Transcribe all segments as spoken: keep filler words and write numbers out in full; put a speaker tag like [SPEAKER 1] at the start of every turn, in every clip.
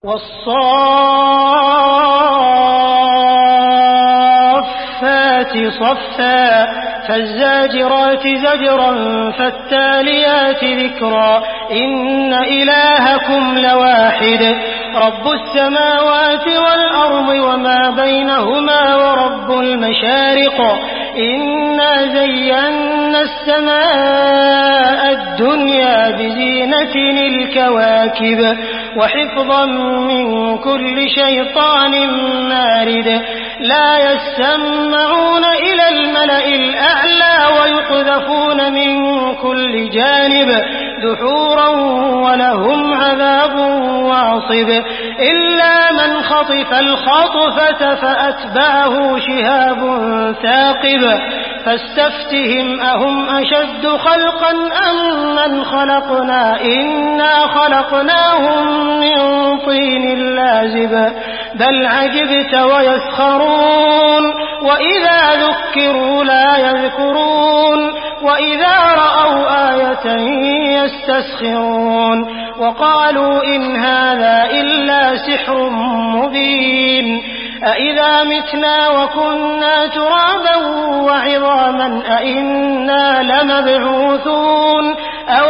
[SPEAKER 1] والصافات صفا فالزاجرات زجرا فالتاليات ذكرا إن إلهكم لواحد رب السماوات والأرض وما بينهما ورب المشارق إنا زينا السماء الدنيا بزينة الكواكب وحفظا من كل شيطان مارد لا يسمعون إلى الملأ الأعلى ويقذفون من كل جانب دحورا ولهم عذاب واصب إلا من خطف الخطفة فأتبعه شهاب ثاقب فاستفتهم أهم أشد خلقا أم من خلقنا إنا خلقناهم من طين لازب بل عجبت ويسخرون وإذا ذكروا لا يذكرون وإذا رأوا آية يستسخرون وقالوا إن هذا إلا سحر مبين أإذا متنا وكنا ترابا وعظاما أإنا لمبعوثون أو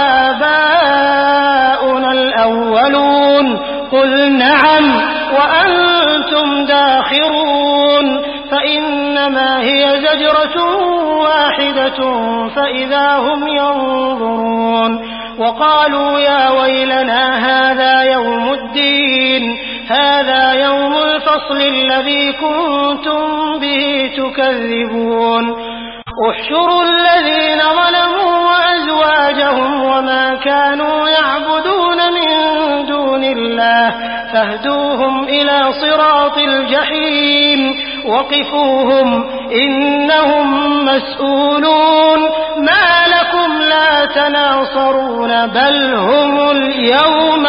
[SPEAKER 1] آباؤنا الأولون قل نعم وأنتم داخرون فإنما هي زجرة واحدة فإذا هم ينظرون وقالوا يا ويلنا هذا يوم الدين هذا يوم الفصل الذي كنتم به تكذبون احشروا الذين ظلموا وأزواجهم وما كانوا يعبدون من دون الله فاهدوهم إلى صراط الجحيم وقفوهم إنهم مسؤولون ما لكم لا تناصرون بل هم اليوم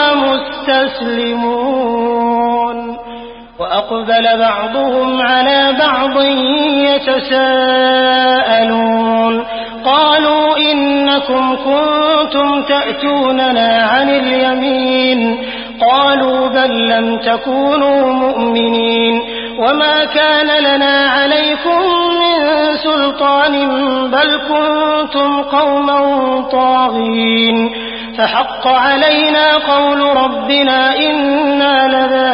[SPEAKER 1] مستسلمون وأقبل بعضهم على بعض يتساءلون قالوا إنكم كنتم تأتوننا عن اليمين قالوا بل لم تكونوا مؤمنين وما كان لنا عليكم من سلطان بل كنتم قوما طاغين فحق علينا قول ربنا إنا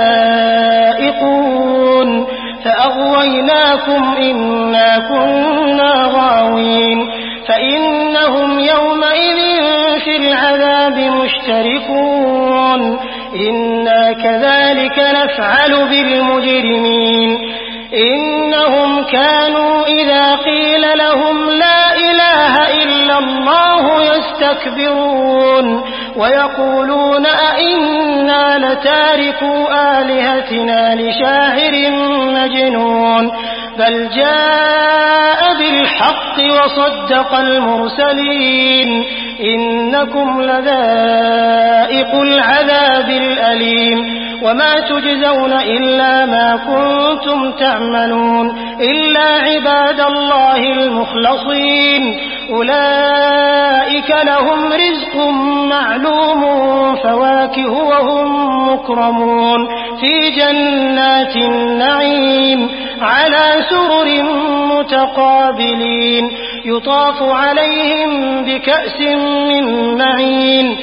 [SPEAKER 1] لذائقون فأغويناكم إنا كنا غاوين فإنهم يومئذ في العذاب مشتركون إنا كذلك نفعل بالمجرمين إنهم كانوا إذا قيل لهم لا إله إلا الله يستكبرون ويقولون أئنا لتاركو آلهتنا لشاعر مجنون بل جاء بالحق وصدق المرسلين إنكم لذائق العذاب الأليم وما تجزون إلا ما كنتم تعملون إلا عباد الله المخلصين أولئك لهم رزق معلوم فواكه وهم مكرمون في جنات النعيم على سرر متقابلين يطاف عليهم بكأس من معين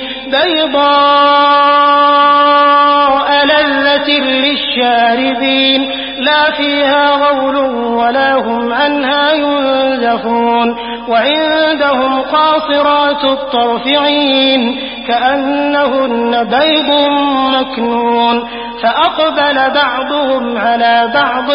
[SPEAKER 1] بيضاء لذة للشاربين لا فيها غول ولا هم عنها ينزفون وعندهم قاصرات الطرف عين كأنهن بيض مكنون فأقبل بعضهم على بعض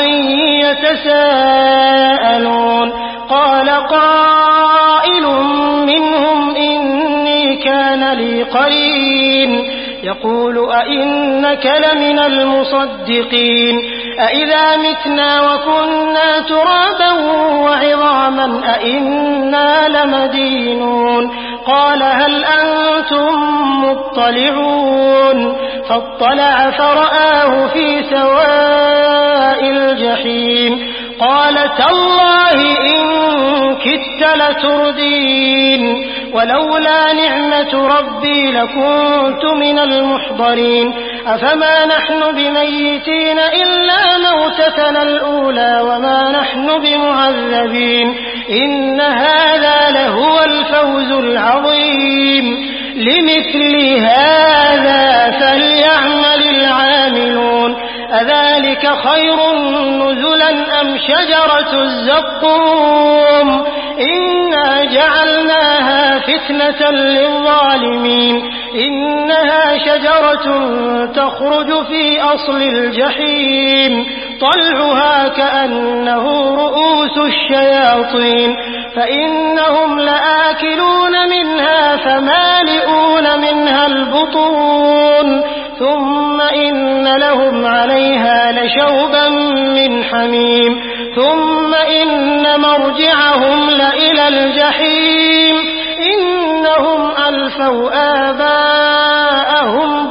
[SPEAKER 1] يتساءلون قال قائل منهم إني كان لي قرين يقول أئنك لمن المصدقين أئذا متنا وكنا ترابا وعظاما أئنا لمدينون قال هل أنتم مطلعون فاطلع فرآه في سواء الجحيم قال تالله إن كدت لتردين ولولا نعمة ربي لكنت من المحضرين أفما نحن بميتين إلا موتتنا الأولى وما نحن بمعذبين إن هذا لهو الفوز العظيم لمثل هذا فليعمل العاملون أذلك خير نزلا أم شجرة الزقوم إنا جعلناها فتنة للظالمين إنها شجرة تخرج في أصل الجحيم طلعها كأنه رؤوس الشياطين فإنهم لآكلون منها فمالئون منها البطون ثم إن لهم عليها لشوبا من حميم ثم إن مرجعهم لإلى الجحيم إنهم ألفوا آباءهم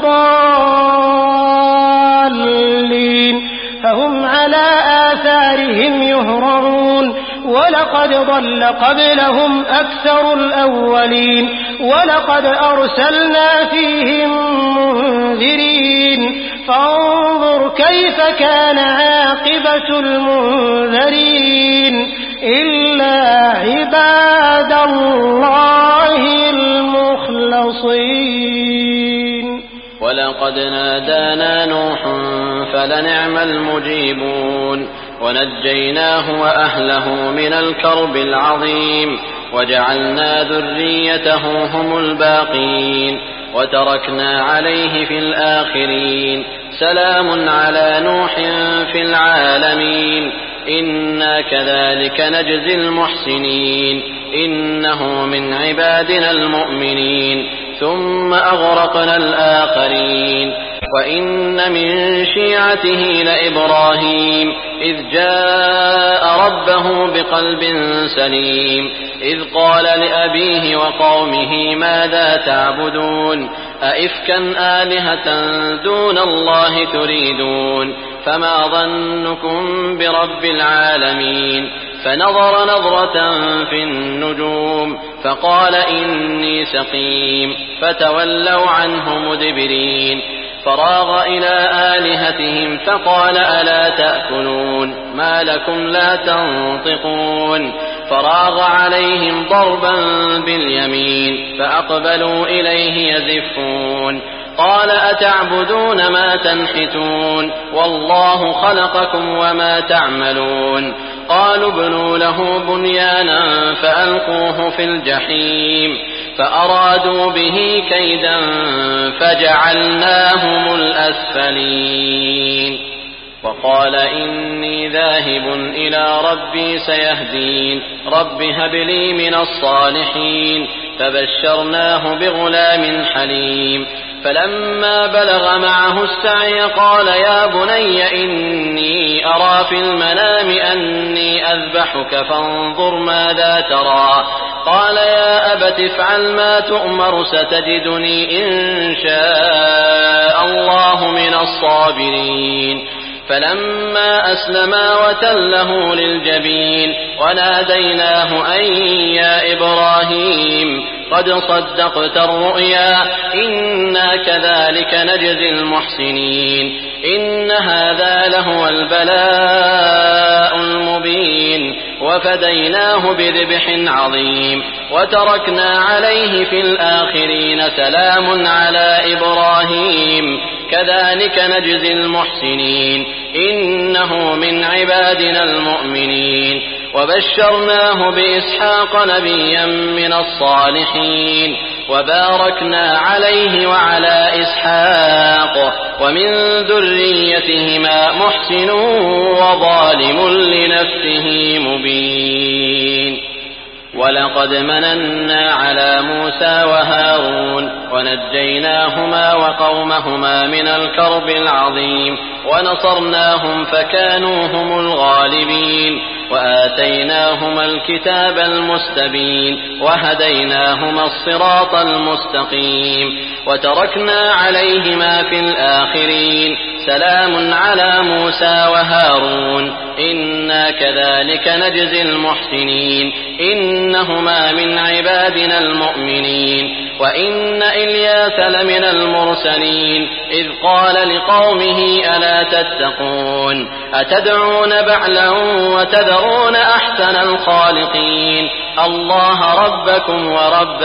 [SPEAKER 1] ضالين فهم على آثارهم يهرعون ولقد ضل قبلهم أكثر الأولين ولقد أرسلنا فيهم منذرين فانظر كيف كان عاقبة المنذرين إلا عباد الله المخلصين
[SPEAKER 2] ولقد نادانا نوح فلنعم المجيبون ونجيناه وأهله من الكرب العظيم وجعلنا ذريته هم الباقين وتركنا عليه في الآخرين سلام على نوح في العالمين إنا كذلك نجزي المحسنين إنه من عبادنا المؤمنين ثم أغرقنا الآخرين وإن من شيعته لإبراهيم إذ جاء ربه بقلب سليم إذ قال لأبيه وقومه ماذا تعبدون أئفكا آلهة دون الله تريدون فما ظنكم برب العالمين فنظر نظرة في النجوم فقال إني سقيم فتولوا عنه مدبرين فراغ إلى آلهتهم فقال ألا تأكلون ما لكم لا تنطقون فراغ عليهم ضربا باليمين فأقبلوا إليه يزفون قال أتعبدون ما تنحتون والله خلقكم وما تعملون قالوا ابنوا له بنيانا فألقوه في الجحيم فأرادوا به كيدا فجعلناهم الأسفلين وقال إني ذاهب إلى ربي سيهدين رب هب لي من الصالحين فبشرناه بغلام حليم فلما بلغ معه السعي قال يا بني إني أرى في المنام أني أذبحك فانظر ماذا ترى قال يا أبت افعل ما تؤمر ستجدني إن شاء الله من الصابرين فلما أسلما وتله للجبين وناديناه أن يا إبراهيم قد صدقت الرؤيا إنا كذلك نجزي المحسنين إن هذا لهو البلاء المبين وفديناه بذبح عظيم وتركنا عليه في الآخرين سلام على إبراهيم كذلك نجزي المحسنين إنه من عبادنا المؤمنين وبشرناه بإسحاق نبيا من الصالحين وباركنا عليه وعلى إسحاق ومن ذريتهما محسن وظالم لنفسه مبين ولقد مننا على موسى وهارون ونجيناهما وقومهما من الكرب العظيم ونصرناهم فكانوا هم الغالبين وآتيناهما الكتاب المستبين وهديناهما الصراط المستقيم وتركنا عليهما في الآخرين سلام على موسى وهارون إنا كذلك نجزي المحسنين إنهما من عبادنا المؤمنين وإن إلياس لمن المرسلين إذ قال لقومه ألا تتقون أتدعون بعلا وتذرون أحسن الخالقين الله ربكم ورب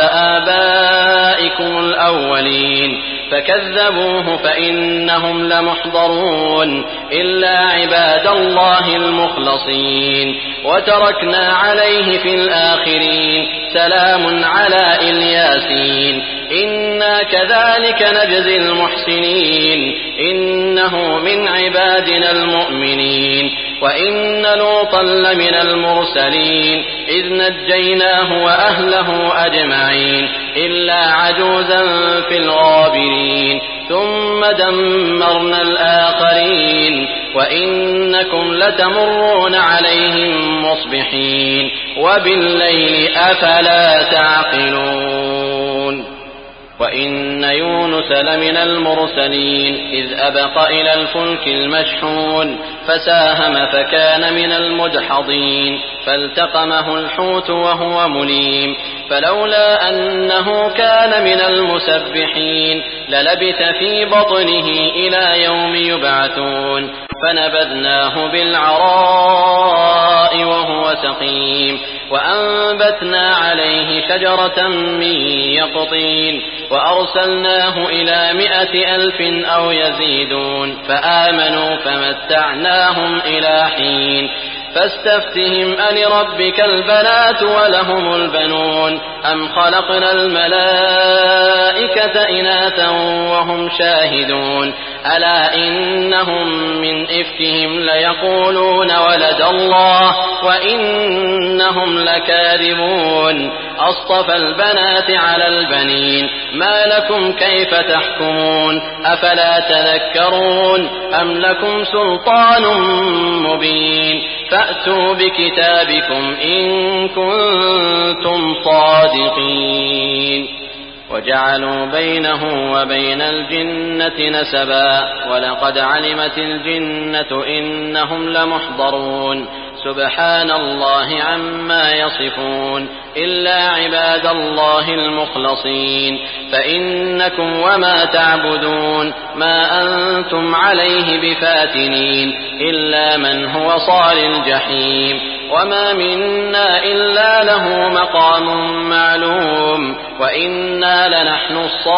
[SPEAKER 2] آبائكم الأولين فكذبوه فإنهم لمحضرون إلا عباد الله المخلصين وتركنا عليه في الآخرين سلام على الياسين إنا كذلك نجزي المحسنين إنه من عبادنا المؤمنين وإن لوطا لمن المرسلين إذ نجيناه وأهله أجمعين إلا عجوزا في الغابرين ثم دمرنا الآخرين وإنكم لتمرون عليهم مصبحين وبالليل أفلا تعقلون وإن يونس لمن المرسلين إذ أبق إلى الفلك المشحون فساهم فكان من المدحضين فالتقمه الحوت وهو مليم فلولا أنه كان من المسبحين للبث في بطنه إلى يوم يبعثون فنبذناه بالعراء وهو سقيم وأنبتنا عليه شجرة من يقطين وأرسلناه إلى مائة ألف أو يزيدون فآمنوا فمتعناهم إلى حين فاستفتهم ألربك البنات ولهم البنون أم خلقنا الملائكة إناثا وهم شاهدون ألا إنهم من إفكهم ليقولون ولد الله وإنهم لكاذبون أصطفى البنات على البنين ما لكم كيف تحكمون أفلا تذكرون أم لكم سلطان مبين فأتوا بكتابكم إن كنتم صادقين وجعلوا بينه وبين الجنة نسبا ولقد علمت الجنة إنهم لمحضرون سبحان الله عما يصفون إلا عباد الله المخلصين فإنكم وما تعبدون ما أنتم عليه بفاتنين إلا من هو صال الجحيم وما منا إلا له مقام معلوم وإنا لنحن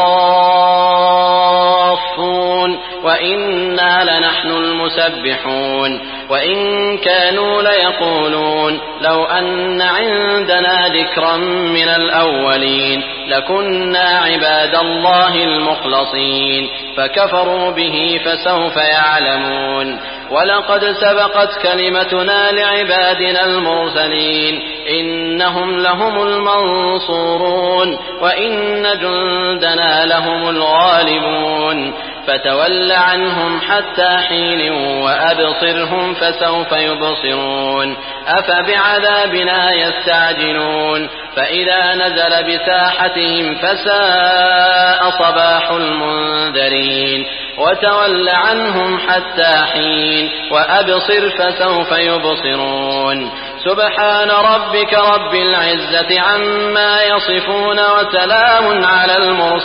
[SPEAKER 2] الصافون وإنا لنحن المسبحون وإن كانوا ليقولون لو أن عندنا ذكرا من الأولين لكنا عباد الله المخلصين فكفروا به فسوف يعلمون ولقد سبقت كلمتنا لعبادنا المرسلين إنهم لهم المنصورون وإن جندنا لهم الغالبون فتول عنهم حتى حين وأبصرهم فسوف يبصرون أفبعذابنا يستعجلون فإذا نزل بساحتهم فساء صباح المنذرين وتول عنهم حتى حين وأبصر فسوف يبصرون سبحان ربك رب العزة عما يصفون وسلام على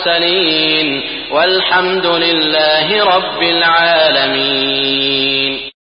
[SPEAKER 2] المرسلين والحمد لله رب العالمين.